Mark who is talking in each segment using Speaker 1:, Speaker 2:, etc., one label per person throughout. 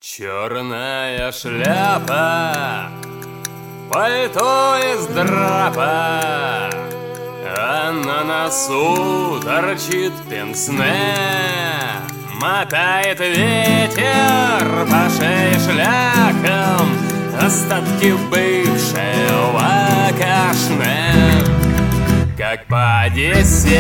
Speaker 1: Черная шляпа, пальто из драпа, а на носу торчит пенсне. Мотает ветер по шее шляхом остатки бывшего кашне. Как по Одессе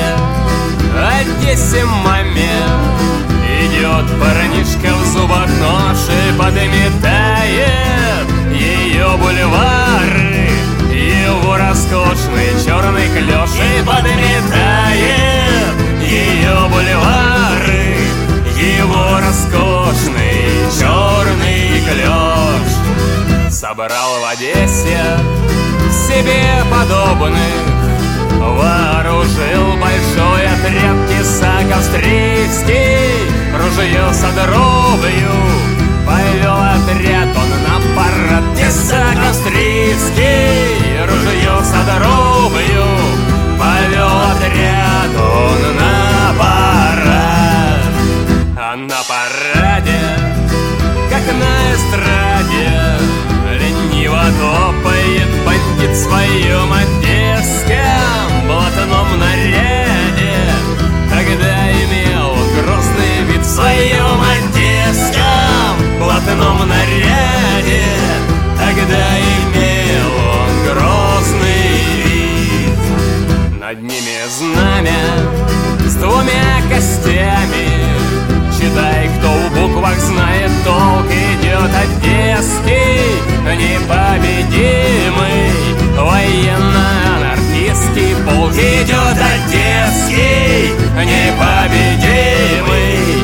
Speaker 1: момент, идет парнишка в зубах нож и подметает ее бульвары. Его роскошный черный клеш и подметает ее бульвары. Его роскошный черный клеш собрал в Одессе себе подобных, вооружил большой отряд тесак австрийский, ружье с дробью повел отряд он на парад. Тесак австрийский, ружье с дробью повел отряд он на парад. А на параде, как на эстраде, лениво топает бандит в своем одесском блатном наряде. Тогда имел грозный вид в своем одесском блатном наряде. Тогда имел он грозный вид. Над ними знамя с двумя костями. Читай, кто в буквах знает толк, идет одесский непобедимый военно-анархистский полк. Идет одесский непобедимый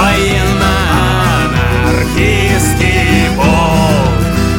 Speaker 1: военно-анархистский полк.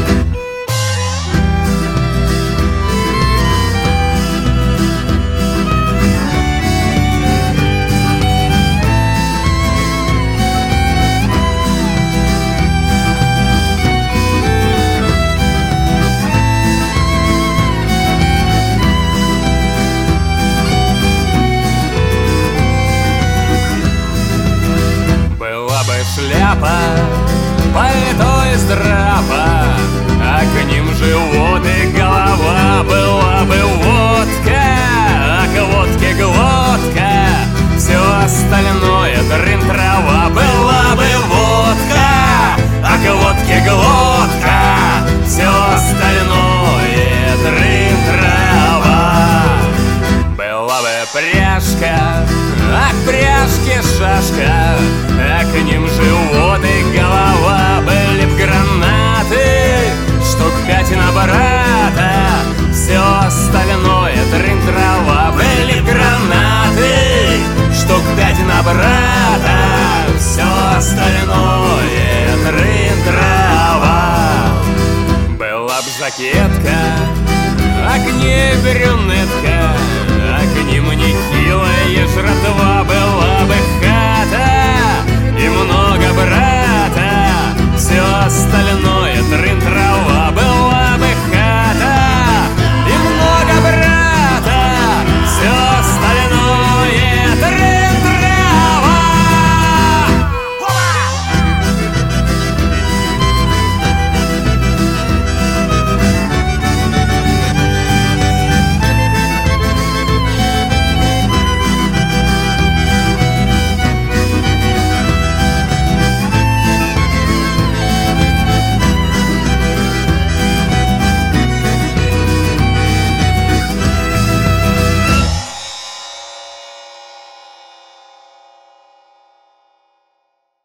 Speaker 1: Шляпа, пальто из драпа, а к ним живот и голова. Была бы водка, а к водке глотка, все остальное трын-трава. Была бы водка, а к водке глотка, все остальное трын-трава. Была бы пряжка, а к пряжке шашка, а к ним живот и голова. Были б гранаты, штук 5 на брата, все остальное трын-трава. Были б гранаты, штук 5 на брата, все остальное трын-трава. Была б жакетка, а к ней брюнетка, а к ним нехилая жратва. Была